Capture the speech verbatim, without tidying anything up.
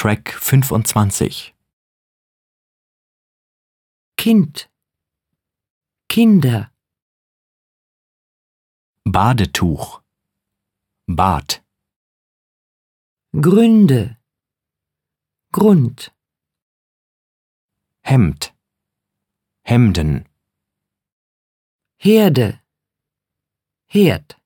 Track fünfundzwanzig. Kind, Kinder, Badetuch, Bad, Gründe, Grund, Hemd, Hemden, Herde, Herd.